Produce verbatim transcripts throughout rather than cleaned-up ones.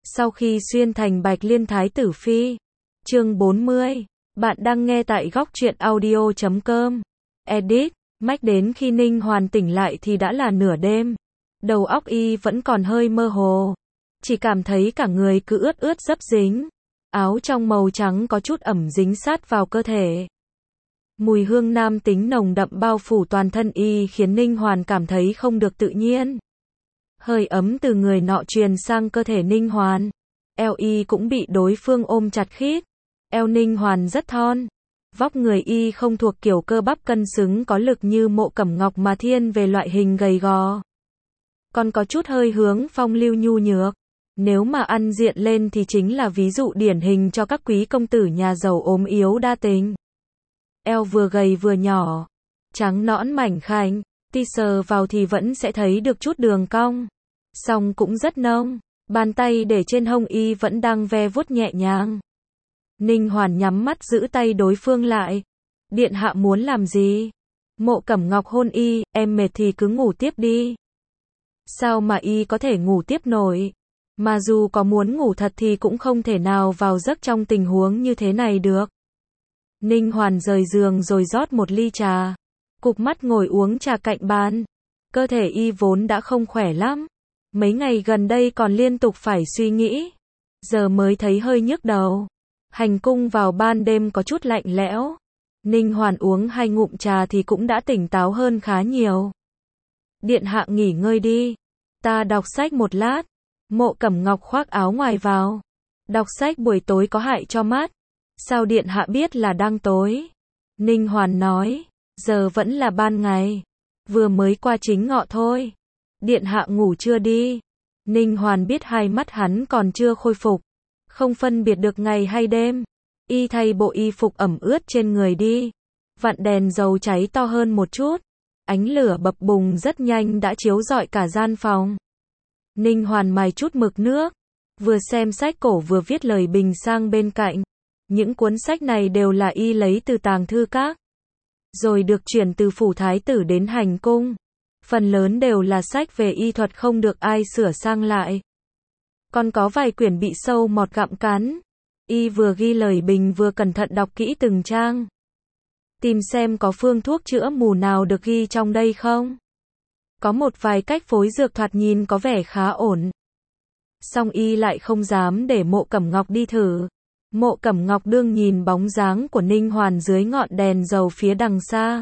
Sau khi xuyên thành Bạch Liên Thái tử phi. Chương bốn mươi. Bạn đang nghe tại góc truyện audio chấm com. Edit. Mách đến khi Ninh Hoàn tỉnh lại thì đã là nửa đêm. Đầu óc y vẫn còn hơi mơ hồ. Chỉ cảm thấy cả người cứ ướt ướt dấp dính. Áo trong màu trắng có chút ẩm dính sát vào cơ thể. Mùi hương nam tính nồng đậm bao phủ toàn thân y khiến Ninh Hoàn cảm thấy không được tự nhiên. Hơi ấm từ người nọ truyền sang cơ thể Ninh Hoàn. Eo y cũng bị đối phương ôm chặt khít. Eo Ninh Hoàn rất thon. Vóc người y không thuộc kiểu cơ bắp cân xứng có lực như Mộ Cẩm Ngọc mà thiên về loại hình gầy gò. Còn có chút hơi hướng phong lưu nhu nhược. Nếu mà ăn diện lên thì chính là ví dụ điển hình cho các quý công tử nhà giàu ốm yếu đa tình. Eo vừa gầy vừa nhỏ, trắng nõn mảnh khảnh, ti sờ vào thì vẫn sẽ thấy được chút đường cong. Song cũng rất nông, bàn tay để trên hông y vẫn đang ve vuốt nhẹ nhàng. Ninh Hoàn nhắm mắt giữ tay đối phương lại. Điện hạ muốn làm gì? Mộ Cẩm Ngọc hôn y, em mệt thì cứ ngủ tiếp đi. Sao mà y có thể ngủ tiếp nổi? Mà dù có muốn ngủ thật thì cũng không thể nào vào giấc trong tình huống như thế này được. Ninh Hoàn rời giường rồi rót một ly trà. Cụp mắt ngồi uống trà cạnh bàn. Cơ thể y vốn đã không khỏe lắm. Mấy ngày gần đây còn liên tục phải suy nghĩ. Giờ mới thấy hơi nhức đầu. Hành cung vào ban đêm có chút lạnh lẽo. Ninh Hoàn uống hai ngụm trà thì cũng đã tỉnh táo hơn khá nhiều. Điện hạ nghỉ ngơi đi. Ta đọc sách một lát. Mộ Cẩm Ngọc khoác áo ngoài vào. Đọc sách buổi tối có hại cho mắt. Sao điện hạ biết là đang tối? Ninh Hoàn nói. Giờ vẫn là ban ngày. Vừa mới qua chính ngọ thôi. Điện hạ ngủ chưa đi? Ninh Hoàn biết hai mắt hắn còn chưa khôi phục. Không phân biệt được ngày hay đêm. Y thay bộ y phục ẩm ướt trên người đi. Vặn đèn dầu cháy to hơn một chút. Ánh lửa bập bùng rất nhanh đã chiếu rọi cả gian phòng. Ninh Hoàn mài chút mực nước. Vừa xem sách cổ vừa viết lời bình sang bên cạnh. Những cuốn sách này đều là y lấy từ tàng thư các. Rồi được chuyển từ phủ thái tử đến hành cung. Phần lớn đều là sách về y thuật không được ai sửa sang lại. Còn có vài quyển bị sâu mọt gặm cắn. Y vừa ghi lời bình vừa cẩn thận đọc kỹ từng trang. Tìm xem có phương thuốc chữa mù nào được ghi trong đây không. Có một vài cách phối dược thoạt nhìn có vẻ khá ổn. Song y lại không dám để Mộ Cẩm Ngọc đi thử. Mộ Cẩm Ngọc đương nhìn bóng dáng của Ninh Hoàn dưới ngọn đèn dầu phía đằng xa.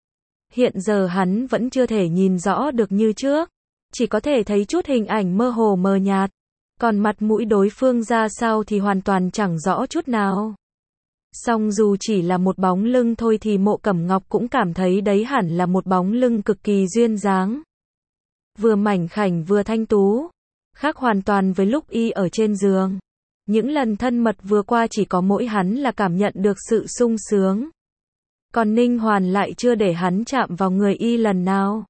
Hiện giờ hắn vẫn chưa thể nhìn rõ được như trước. Chỉ có thể thấy chút hình ảnh mơ hồ mờ nhạt. Còn mặt mũi đối phương ra sao thì hoàn toàn chẳng rõ chút nào. Song dù chỉ là một bóng lưng thôi thì Mộ Cẩm Ngọc cũng cảm thấy đấy hẳn là một bóng lưng cực kỳ duyên dáng. Vừa mảnh khảnh vừa thanh tú. Khác hoàn toàn với lúc y ở trên giường. Những lần thân mật vừa qua chỉ có mỗi hắn là cảm nhận được sự sung sướng. Còn Ninh Hoàn lại chưa để hắn chạm vào người y lần nào.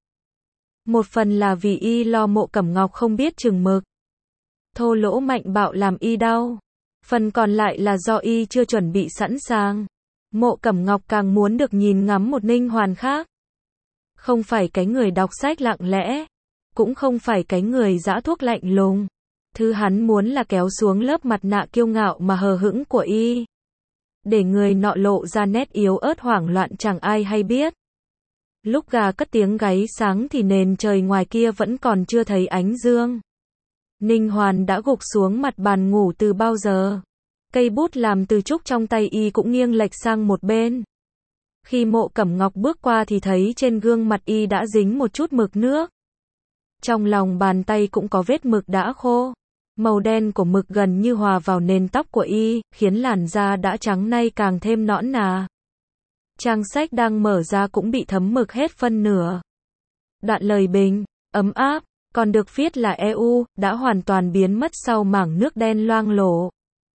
Một phần là vì y lo Mộ Cẩm Ngọc không biết chừng mực. Thô lỗ mạnh bạo làm y đau. Phần còn lại là do y chưa chuẩn bị sẵn sàng. Mộ Cẩm Ngọc càng muốn được nhìn ngắm một Ninh Hoàn khác. Không phải cái người đọc sách lặng lẽ. Cũng không phải cái người giã thuốc lạnh lùng. Thứ hắn muốn là kéo xuống lớp mặt nạ kiêu ngạo mà hờ hững của y. Để người nọ lộ ra nét yếu ớt hoảng loạn chẳng ai hay biết. Lúc gà cất tiếng gáy sáng thì nền trời ngoài kia vẫn còn chưa thấy ánh dương. Ninh Hoàn đã gục xuống mặt bàn ngủ từ bao giờ. Cây bút làm từ trúc trong tay y cũng nghiêng lệch sang một bên. Khi Mộ Cẩm Ngọc bước qua thì thấy trên gương mặt y đã dính một chút mực nước. Trong lòng bàn tay cũng có vết mực đã khô. Màu đen của mực gần như hòa vào nền tóc của y, khiến làn da đã trắng nay càng thêm nõn nà. Trang sách đang mở ra cũng bị thấm mực hết phân nửa. Đoạn lời bình, ấm áp, còn được viết là e u, đã hoàn toàn biến mất sau mảng nước đen loang lổ.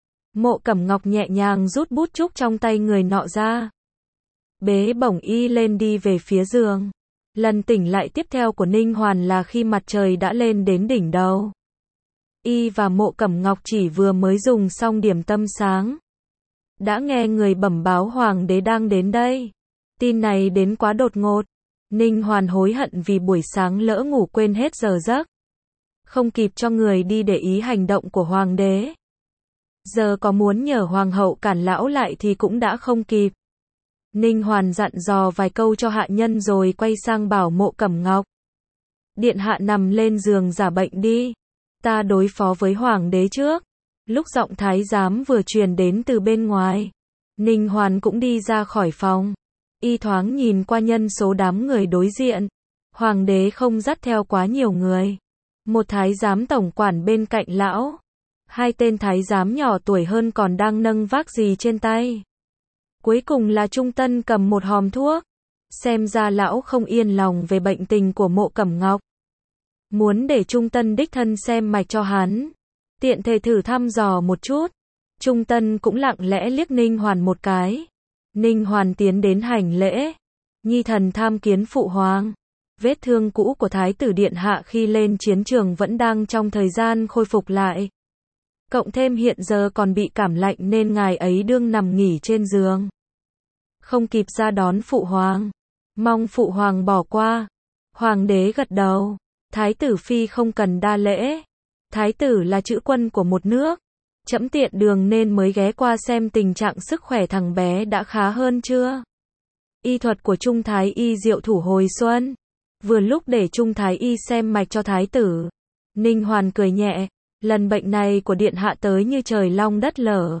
Mộ Cẩm Ngọc nhẹ nhàng rút bút trúc trong tay người nọ ra. Bế bổng y lên đi về phía giường. Lần tỉnh lại tiếp theo của Ninh Hoàn là khi mặt trời đã lên đến đỉnh đầu. Y và Mộ Cẩm Ngọc chỉ vừa mới dùng xong điểm tâm sáng. Đã nghe người bẩm báo hoàng đế đang đến đây. Tin này đến quá đột ngột. Ninh Hoàn hối hận vì buổi sáng lỡ ngủ quên hết giờ giấc. không kịp cho người đi để ý hành động của hoàng đế. Giờ có muốn nhờ hoàng hậu cản lão lại thì cũng đã không kịp. Ninh Hoàn dặn dò vài câu cho hạ nhân rồi quay sang bảo Mộ Cẩm Ngọc. Điện hạ nằm lên giường giả bệnh đi. Ta đối phó với hoàng đế trước. Lúc giọng thái giám vừa truyền đến từ bên ngoài, Ninh Hoàn cũng đi ra khỏi phòng. Y thoáng nhìn qua nhân số đám người đối diện. Hoàng đế không dắt theo quá nhiều người. Một thái giám tổng quản bên cạnh lão. Hai tên thái giám nhỏ tuổi hơn còn đang nâng vác gì trên tay. Cuối cùng là Trung Tân cầm một hòm thuốc. Xem ra lão không yên lòng về bệnh tình của Mộ Cẩm Ngọc. Muốn để Trung Tân đích thân xem mạch cho hắn. Tiện thể thử thăm dò một chút. Trung Tân cũng lặng lẽ liếc Ninh Hoàn một cái. Ninh Hoàn tiến đến hành lễ. Nhi thần tham kiến phụ hoàng. Vết thương cũ của Thái tử Điện hạ khi lên chiến trường vẫn đang trong thời gian khôi phục lại. Cộng thêm hiện giờ còn bị cảm lạnh nên ngài ấy đương nằm nghỉ trên giường. Không kịp ra đón phụ hoàng. Mong phụ hoàng bỏ qua. Hoàng đế gật đầu. Thái tử phi không cần đa lễ. Thái tử là chữ quân của một nước. Trẫm tiện đường nên mới ghé qua xem tình trạng sức khỏe thằng bé đã khá hơn chưa. Y thuật của Trung Thái Y diệu thủ hồi xuân. Vừa lúc để Trung Thái Y xem mạch cho thái tử. Ninh Hoàn cười nhẹ. Lần bệnh này của điện hạ tới như trời long đất lở.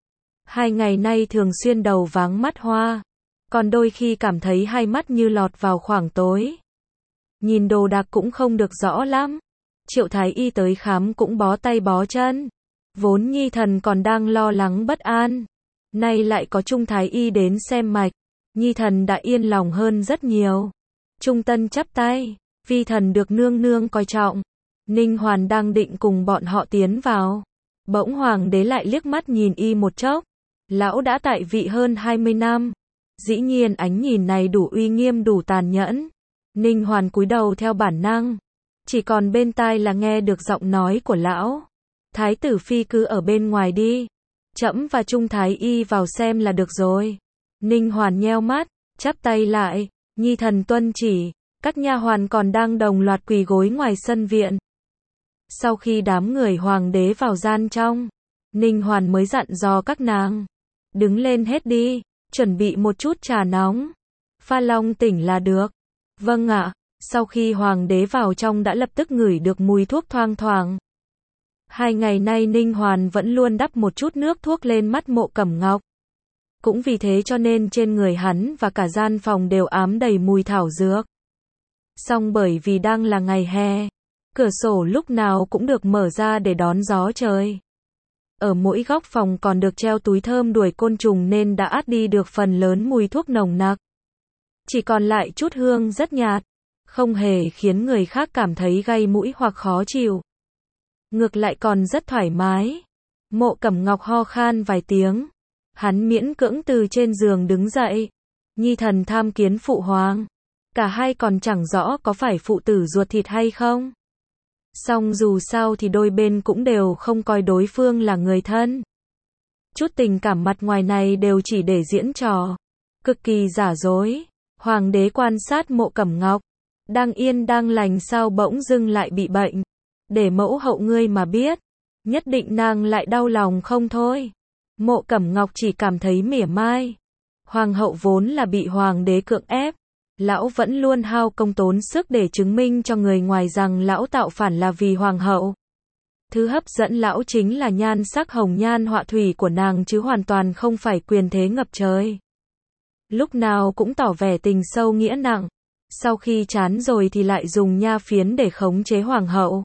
Hai ngày nay thường xuyên đầu váng mắt hoa. Còn đôi khi cảm thấy hai mắt như lọt vào khoảng tối. Nhìn đồ đạc cũng không được rõ lắm. Triệu Thái Y tới khám cũng bó tay bó chân. Vốn Nhi thần còn đang lo lắng bất an. Nay lại có Trung Thái Y đến xem mạch. Nhi thần đã yên lòng hơn rất nhiều. Trung Tân chắp tay. Vi thần được nương nương coi trọng. Ninh Hoàn đang định cùng bọn họ tiến vào. Bỗng hoàng đế lại liếc mắt nhìn y một chốc. Lão đã tại vị hơn hai mươi năm. Dĩ nhiên ánh nhìn này đủ uy nghiêm đủ tàn nhẫn. Ninh Hoàn cúi đầu theo bản năng. Chỉ còn bên tai là nghe được giọng nói của lão. Thái tử phi cứ ở bên ngoài đi. Trẫm và Trung Thái Y vào xem là được rồi. Ninh Hoàn nheo mắt, chắp tay lại. Nhi thần tuân chỉ. Các nha hoàn còn đang đồng loạt quỳ gối ngoài sân viện. Sau khi đám người hoàng đế vào gian trong, Ninh Hoàn mới dặn dò các nàng. Đứng lên hết đi, chuẩn bị một chút trà nóng. Pha long tỉnh là được. Vâng ạ. Sau khi hoàng đế vào trong đã lập tức ngửi được mùi thuốc thoang thoảng. Hai ngày nay Ninh Hoàn vẫn luôn đắp một chút nước thuốc lên mắt Mộ Cẩm Ngọc. Cũng vì thế cho nên trên người hắn và cả gian phòng đều ám đầy mùi thảo dược. Song bởi vì đang là ngày hè, cửa sổ lúc nào cũng được mở ra để đón gió trời. Ở mỗi góc phòng còn được treo túi thơm đuổi côn trùng nên đã át đi được phần lớn mùi thuốc nồng nặc. Chỉ còn lại chút hương rất nhạt, không hề khiến người khác cảm thấy gay mũi hoặc khó chịu. Ngược lại còn rất thoải mái. Mộ Cẩm Ngọc ho khan vài tiếng. Hắn miễn cưỡng từ trên giường đứng dậy. Nhi thần tham kiến phụ hoàng. Cả hai còn chẳng rõ có phải phụ tử ruột thịt hay không. Song dù sao thì đôi bên cũng đều không coi đối phương là người thân. Chút tình cảm mặt ngoài này đều chỉ để diễn trò. Cực kỳ giả dối. Hoàng đế quan sát Mộ Cẩm Ngọc. Đang yên đang lành sao bỗng dưng lại bị bệnh. Để mẫu hậu ngươi mà biết. Nhất định nàng lại đau lòng không thôi. Mộ Cẩm Ngọc chỉ cảm thấy mỉa mai. Hoàng hậu vốn là bị hoàng đế cưỡng ép. Lão vẫn luôn hao công tốn sức để chứng minh cho người ngoài rằng lão tạo phản là vì hoàng hậu. Thứ hấp dẫn lão chính là nhan sắc hồng nhan họa thủy của nàng chứ hoàn toàn không phải quyền thế ngập trời. Lúc nào cũng tỏ vẻ tình sâu nghĩa nặng. Sau khi chán rồi thì lại dùng nha phiến để khống chế hoàng hậu.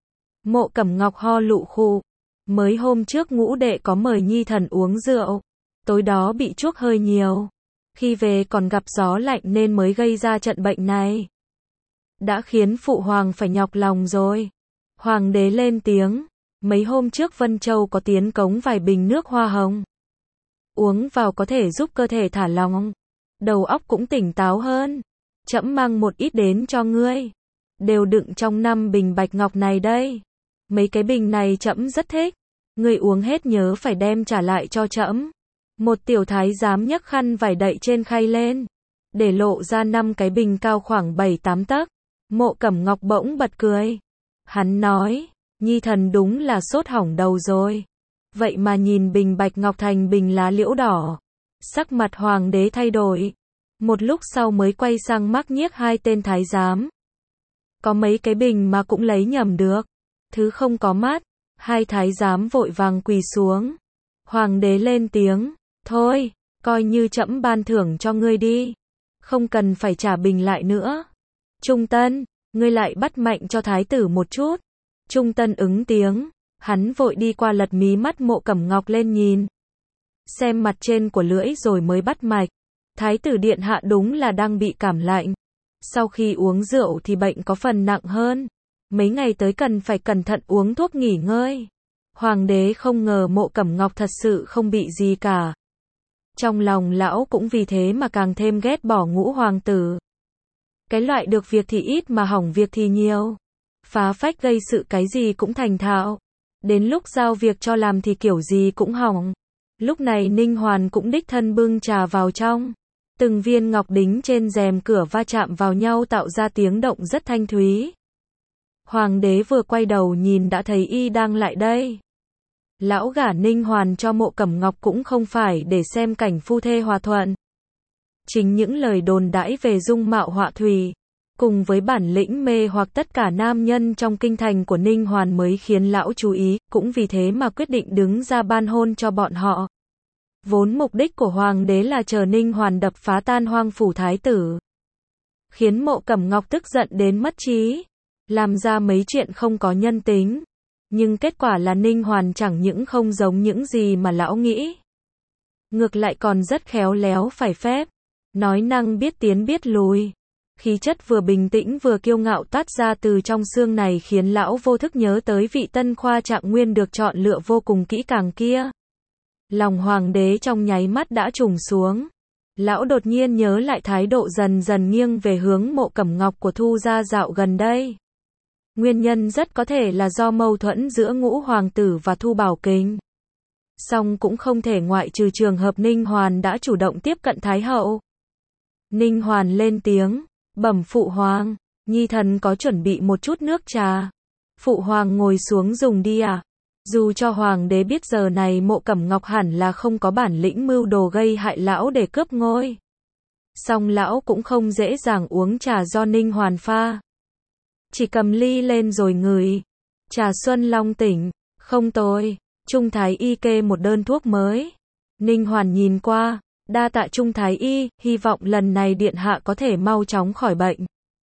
Mộ Cẩm Ngọc ho lụ khụ. Mới hôm trước ngũ đệ có mời Nhi thần uống rượu. Tối đó bị chuốc hơi nhiều. Khi về còn gặp gió lạnh nên mới gây ra trận bệnh này. Đã khiến phụ hoàng phải nhọc lòng rồi. Hoàng đế lên tiếng. Mấy hôm trước Vân Châu có tiến cống vài bình nước hoa hồng. Uống vào có thể giúp cơ thể thả lỏng. Đầu óc cũng tỉnh táo hơn. Trẫm mang một ít đến cho ngươi. Đều đựng trong năm bình bạch ngọc này đây. Mấy cái bình này trẫm rất thích. Ngươi uống hết nhớ phải đem trả lại cho trẫm. Một tiểu thái giám nhấc khăn vải đậy trên khay lên. Để lộ ra năm cái bình cao khoảng bảy tám tấc. Mộ Cẩm Ngọc bỗng bật cười. Hắn nói, nhi thần đúng là sốt hỏng đầu rồi. Vậy mà nhìn bình bạch ngọc thành bình lá liễu đỏ. Sắc mặt hoàng đế thay đổi. Một lúc sau mới quay sang mắc nhiếc hai tên thái giám. Có mấy cái bình mà cũng lấy nhầm được. Thứ không có mắt. Hai thái giám vội vàng quỳ xuống. Hoàng đế lên tiếng, thôi, coi như trẫm ban thưởng cho ngươi đi. Không cần phải trả bình lại nữa. Trung Tân, ngươi lại bắt mạnh cho thái tử một chút. Trung Tân ứng tiếng, hắn vội đi qua lật mí mắt Mộ Cẩm Ngọc lên nhìn. Xem mặt trên của lưỡi rồi mới bắt mạch. Thái tử điện hạ đúng là đang bị cảm lạnh. Sau khi uống rượu thì bệnh có phần nặng hơn. Mấy ngày tới cần phải cẩn thận uống thuốc nghỉ ngơi. Hoàng đế không ngờ Mộ Cẩm Ngọc thật sự không bị gì cả. Trong lòng lão cũng vì thế mà càng thêm ghét bỏ Ngũ hoàng tử. Cái loại được việc thì ít mà hỏng việc thì nhiều. Phá phách gây sự cái gì cũng thành thạo. Đến lúc giao việc cho làm thì kiểu gì cũng hỏng. Lúc này Ninh Hoàn cũng đích thân bưng trà vào trong. Từng viên ngọc đính trên rèm cửa va chạm vào nhau tạo ra tiếng động rất thanh thúy. Hoàng đế vừa quay đầu nhìn đã thấy y đang lại đây. Lão gả Ninh Hoàn cho Mộ Cẩm Ngọc cũng không phải để xem cảnh phu thê hòa thuận. Chính những lời đồn đãi về dung mạo họa thủy, cùng với bản lĩnh mê hoặc tất cả nam nhân trong kinh thành của Ninh Hoàn mới khiến lão chú ý, cũng vì thế mà quyết định đứng ra ban hôn cho bọn họ. Vốn mục đích của hoàng đế là chờ Ninh Hoàn đập phá tan hoang phủ thái tử. Khiến Mộ Cẩm Ngọc tức giận đến mất trí. Làm ra mấy chuyện không có nhân tính. Nhưng kết quả là Ninh Hoàn chẳng những không giống những gì mà lão nghĩ. Ngược lại còn rất khéo léo phải phép. Nói năng biết tiến biết lùi. Khí chất vừa bình tĩnh vừa kiêu ngạo toát ra từ trong xương này khiến lão vô thức nhớ tới vị tân khoa trạng nguyên được chọn lựa vô cùng kỹ càng kia. Lòng hoàng đế trong nháy mắt đã trùng xuống. Lão đột nhiên nhớ lại thái độ dần dần nghiêng về hướng Mộ Cẩm Ngọc của Thu gia dạo gần đây. Nguyên nhân rất có thể là do mâu thuẫn giữa Ngũ hoàng tử và Thu Bảo Kính. Song cũng không thể ngoại trừ trường hợp Ninh Hoàn đã chủ động tiếp cận Thái hậu. Ninh Hoàn lên tiếng, bẩm phụ hoàng, nhi thần có chuẩn bị một chút nước trà. Phụ hoàng ngồi xuống dùng đi à? Dù cho hoàng đế biết giờ này Mộ Cẩm Ngọc hẳn là không có bản lĩnh mưu đồ gây hại lão để cướp ngôi. Song lão cũng không dễ dàng uống trà do Ninh Hoàn pha. Chỉ cầm ly lên rồi ngửi. Trà Xuân Long tỉnh, không tồi. Trung Thái Y kê một đơn thuốc mới. Ninh Hoàn nhìn qua, đa tạ Trung Thái Y, hy vọng lần này điện hạ có thể mau chóng khỏi bệnh.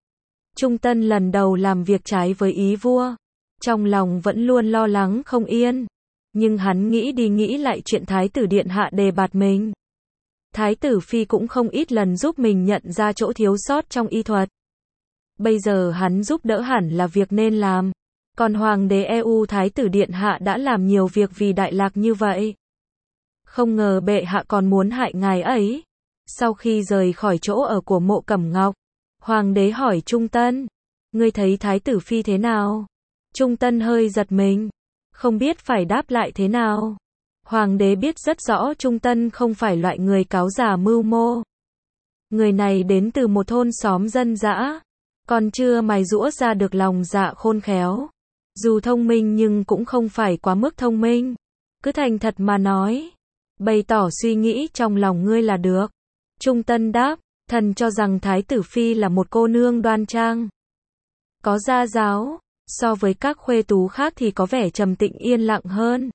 Trung Tân lần đầu làm việc trái với ý vua. Trong lòng vẫn luôn lo lắng không yên. Nhưng hắn nghĩ đi nghĩ lại chuyện thái tử điện hạ đề bạt mình. Thái tử phi cũng không ít lần giúp mình nhận ra chỗ thiếu sót trong y thuật. Bây giờ hắn giúp đỡ hẳn là việc nên làm. Còn hoàng đế e u thái tử điện hạ đã làm nhiều việc vì đại lạc như vậy. Không ngờ bệ hạ còn muốn hại ngài ấy. Sau khi rời khỏi chỗ ở của Mộ Cẩm Ngọc, hoàng đế hỏi Trung Tân, ngươi thấy thái tử phi thế nào? Trung Tân hơi giật mình, không biết phải đáp lại thế nào. Hoàng đế biết rất rõ Trung Tân không phải loại người cáo giả mưu mô. Người này đến từ một thôn xóm dân dã, còn chưa mài giũa ra được lòng dạ khôn khéo. Dù thông minh nhưng cũng không phải quá mức thông minh. Cứ thành thật mà nói, bày tỏ suy nghĩ trong lòng ngươi là được. Trung Tân đáp, thần cho rằng thái tử phi là một cô nương đoan trang, có gia giáo, so với các khuê tú khác thì có vẻ trầm tĩnh yên lặng hơn.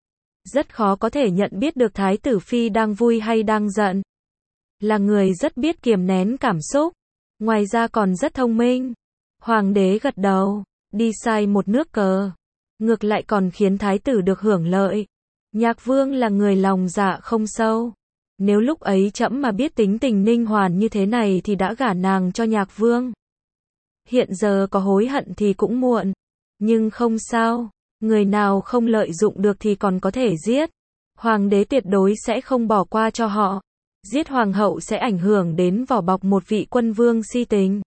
Rất khó có thể nhận biết được thái tử phi đang vui hay đang giận. Là người rất biết kiềm nén cảm xúc, ngoài ra còn rất thông minh. Hoàng đế gật đầu, đi sai một nước cờ, ngược lại còn khiến thái tử được hưởng lợi. Nhạc Vương là người lòng dạ không sâu. Nếu lúc ấy trẫm mà biết tính tình Ninh Hoàn như thế này thì đã gả nàng cho Nhạc Vương. Hiện giờ có hối hận thì cũng muộn. Nhưng không sao, người nào không lợi dụng được thì còn có thể giết. Hoàng đế tuyệt đối sẽ không bỏ qua cho họ. Giết hoàng hậu sẽ ảnh hưởng đến vỏ bọc một vị quân vương si tình.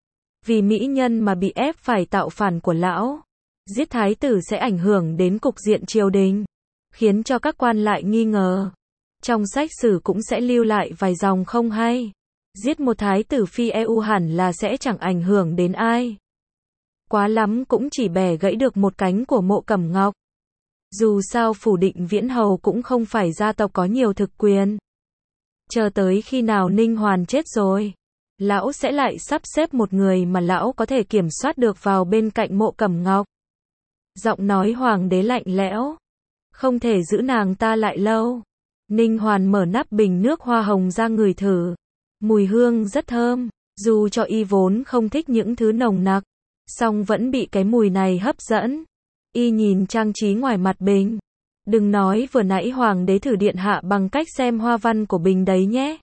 Vì mỹ nhân mà bị ép phải tạo phản của lão. Giết thái tử sẽ ảnh hưởng đến cục diện triều đình, khiến cho các quan lại nghi ngờ. Trong sách sử cũng sẽ lưu lại vài dòng không hay. Giết một thái tử phi e u hẳn là sẽ chẳng ảnh hưởng đến ai. Quá lắm cũng chỉ bẻ gãy được một cánh của Mộ Cẩm Ngọc. Dù sao Phủ Định Viễn Hầu cũng không phải gia tộc có nhiều thực quyền. Chờ tới khi nào Ninh Hoàn chết rồi, lão sẽ lại sắp xếp một người mà lão có thể kiểm soát được vào bên cạnh Mộ Cẩm Ngọc. Giọng nói hoàng đế lạnh lẽo. Không thể giữ nàng ta lại lâu. Ninh Hoàn mở nắp bình nước hoa hồng ra ngửi thử. Mùi hương rất thơm, dù cho y vốn không thích những thứ nồng nặc, song vẫn bị cái mùi này hấp dẫn. Y nhìn trang trí ngoài mặt bình. Đừng nói vừa nãy hoàng đế thử điện hạ bằng cách xem hoa văn của bình đấy nhé.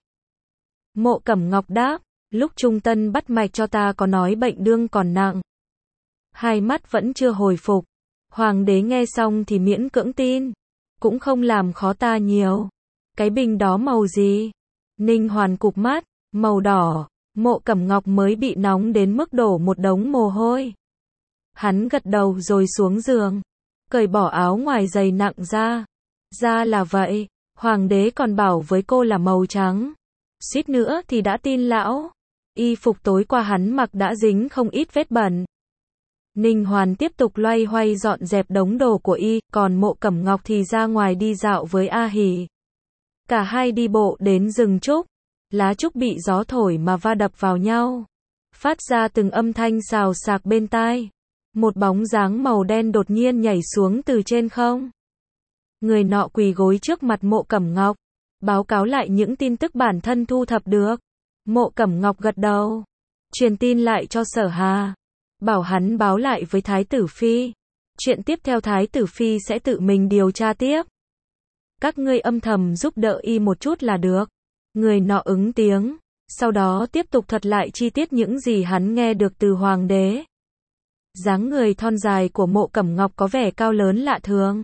Mộ Cẩm Ngọc đáp, lúc Trung Tân bắt mạch cho ta có nói bệnh đương còn nặng. Hai mắt vẫn chưa hồi phục. Hoàng đế nghe xong thì miễn cưỡng tin. Cũng không làm khó ta nhiều. Cái bình đó màu gì? Ninh Hoàn cụp mắt, màu đỏ. Mộ Cẩm Ngọc mới bị nóng đến mức đổ một đống mồ hôi. Hắn gật đầu rồi xuống giường, cởi bỏ áo ngoài dày nặng ra. Ra là vậy, hoàng đế còn bảo với cô là màu trắng. Suýt nữa thì đã tin lão. Y phục tối qua hắn mặc đã dính không ít vết bẩn. Ninh Hoàn tiếp tục loay hoay dọn dẹp đống đồ của y, còn Mộ Cẩm Ngọc thì ra ngoài đi dạo với A Hỉ. Cả hai đi bộ đến rừng trúc. Lá trúc bị gió thổi mà va đập vào nhau, phát ra từng âm thanh xào xạc bên tai. Một bóng dáng màu đen đột nhiên nhảy xuống từ trên không. Người nọ quỳ gối trước mặt Mộ Cẩm Ngọc, báo cáo lại những tin tức bản thân thu thập được. Mộ Cẩm Ngọc gật đầu, truyền tin lại cho Sở Hà, bảo hắn báo lại với Thái tử Phi. Chuyện tiếp theo Thái tử Phi sẽ tự mình điều tra tiếp. Các ngươi âm thầm giúp đỡ y một chút là được. Người nọ ứng tiếng, sau đó tiếp tục thuật lại chi tiết những gì hắn nghe được từ hoàng đế. Dáng người thon dài của Mộ Cẩm Ngọc có vẻ cao lớn lạ thường.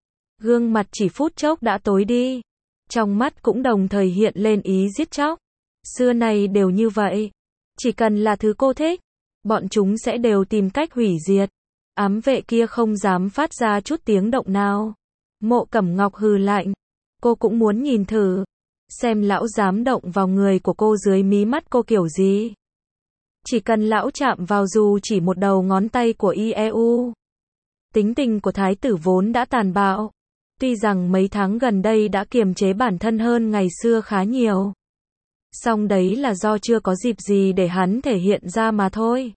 Gương mặt chỉ phút chốc đã tối đi. Trong mắt cũng đồng thời hiện lên ý giết chóc. Xưa này đều như vậy. Chỉ cần là thứ cô thích, bọn chúng sẽ đều tìm cách hủy diệt. Ám vệ kia không dám phát ra chút tiếng động nào. Mộ Cẩm Ngọc hừ lạnh. Cô cũng muốn nhìn thử. Xem lão dám động vào người của cô dưới mí mắt cô kiểu gì. Chỉ cần lão chạm vào dù chỉ một đầu ngón tay của i e u. Tính tình của thái tử vốn đã tàn bạo. Tuy rằng mấy tháng gần đây đã kiềm chế bản thân hơn ngày xưa khá nhiều. Song đấy là do chưa có dịp gì để hắn thể hiện ra mà thôi.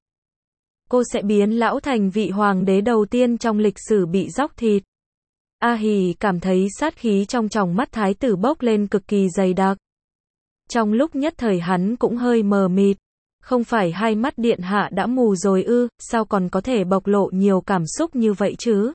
Cô sẽ biến lão thành vị hoàng đế đầu tiên trong lịch sử bị róc thịt. A Hỉ cảm thấy sát khí trong tròng mắt thái tử bốc lên cực kỳ dày đặc. Trong lúc nhất thời hắn cũng hơi mờ mịt. Không phải hai mắt điện hạ đã mù rồi ư, sao còn có thể bộc lộ nhiều cảm xúc như vậy chứ?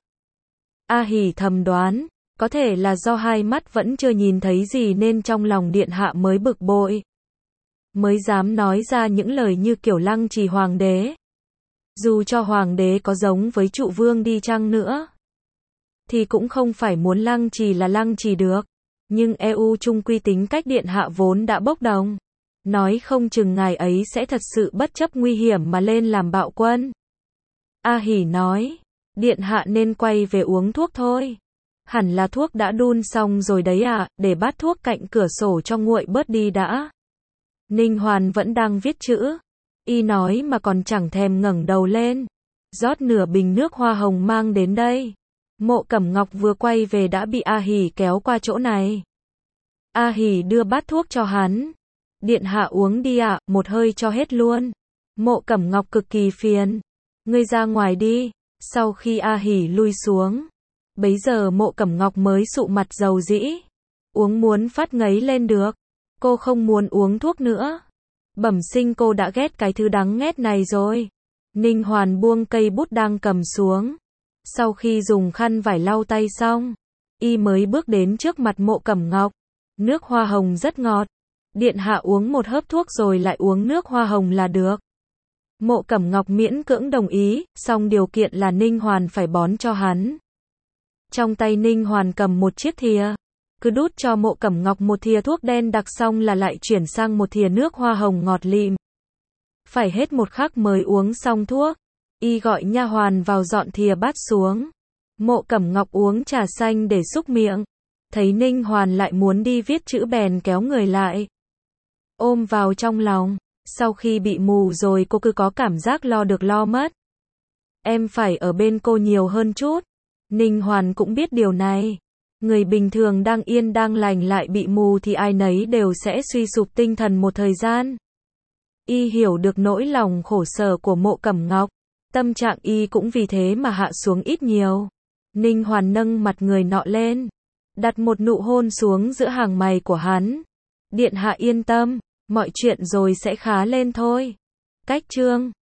A Hỉ thầm đoán, có thể là do hai mắt vẫn chưa nhìn thấy gì nên trong lòng điện hạ mới bực bội. Mới dám nói ra những lời như kiểu lăng trì hoàng đế. Dù cho hoàng đế có giống với trụ vương đi chăng nữa, thì cũng không phải muốn lăng trì là lăng trì được. Nhưng e u chung quy tính cách điện hạ vốn đã bốc đồng. Nói không chừng ngài ấy sẽ thật sự bất chấp nguy hiểm mà lên làm bạo quân. A Hỉ nói, điện hạ nên quay về uống thuốc thôi. Hẳn là thuốc đã đun xong rồi đấy à, để bát thuốc cạnh cửa sổ cho nguội bớt đi đã. Ninh Hoàn vẫn đang viết chữ. Y nói mà còn chẳng thèm ngẩng đầu lên. Rót nửa bình nước hoa hồng mang đến đây. Mộ Cẩm Ngọc vừa quay về đã bị A Hỉ kéo qua chỗ này. A Hỉ đưa bát thuốc cho hắn. Điện hạ uống đi ạ, một hơi cho hết luôn. Mộ Cẩm Ngọc cực kỳ phiền. Ngươi ra ngoài đi. Sau khi A Hỉ lui xuống, bấy giờ Mộ Cẩm Ngọc mới sụ mặt dầu dĩ. Uống muốn phát ngấy lên được. Cô không muốn uống thuốc nữa. Bẩm sinh cô đã ghét cái thứ đắng nghét này rồi. Ninh Hoàn buông cây bút đang cầm xuống. Sau khi dùng khăn vải lau tay xong, y mới bước đến trước mặt Mộ Cẩm Ngọc. Nước hoa hồng rất ngọt. Điện hạ uống một hớp thuốc rồi lại uống nước hoa hồng là được. Mộ Cẩm Ngọc miễn cưỡng đồng ý, song điều kiện là Ninh Hoàn phải bón cho hắn. Trong tay Ninh Hoàn cầm một chiếc thìa. Cứ đút cho Mộ Cẩm Ngọc một thìa thuốc đen đặc xong là lại chuyển sang một thìa nước hoa hồng ngọt lịm. Phải hết một khắc mới uống xong thuốc. Y gọi nha hoàn vào dọn thìa bát xuống. Mộ Cẩm Ngọc uống trà xanh để xúc miệng. Thấy Ninh Hoàn lại muốn đi viết chữ bèn kéo người lại. Ôm vào trong lòng. Sau khi bị mù rồi cô cứ có cảm giác lo được lo mất. Em phải ở bên cô nhiều hơn chút. Ninh Hoàn cũng biết điều này. Người bình thường đang yên đang lành lại bị mù thì ai nấy đều sẽ suy sụp tinh thần một thời gian. Y hiểu được nỗi lòng khổ sở của Mộ Cẩm Ngọc. Tâm trạng y cũng vì thế mà hạ xuống ít nhiều. Ninh Hoàn nâng mặt người nọ lên, đặt một nụ hôn xuống giữa hàng mày của hắn. Điện hạ yên tâm, mọi chuyện rồi sẽ khá lên thôi. Cách chương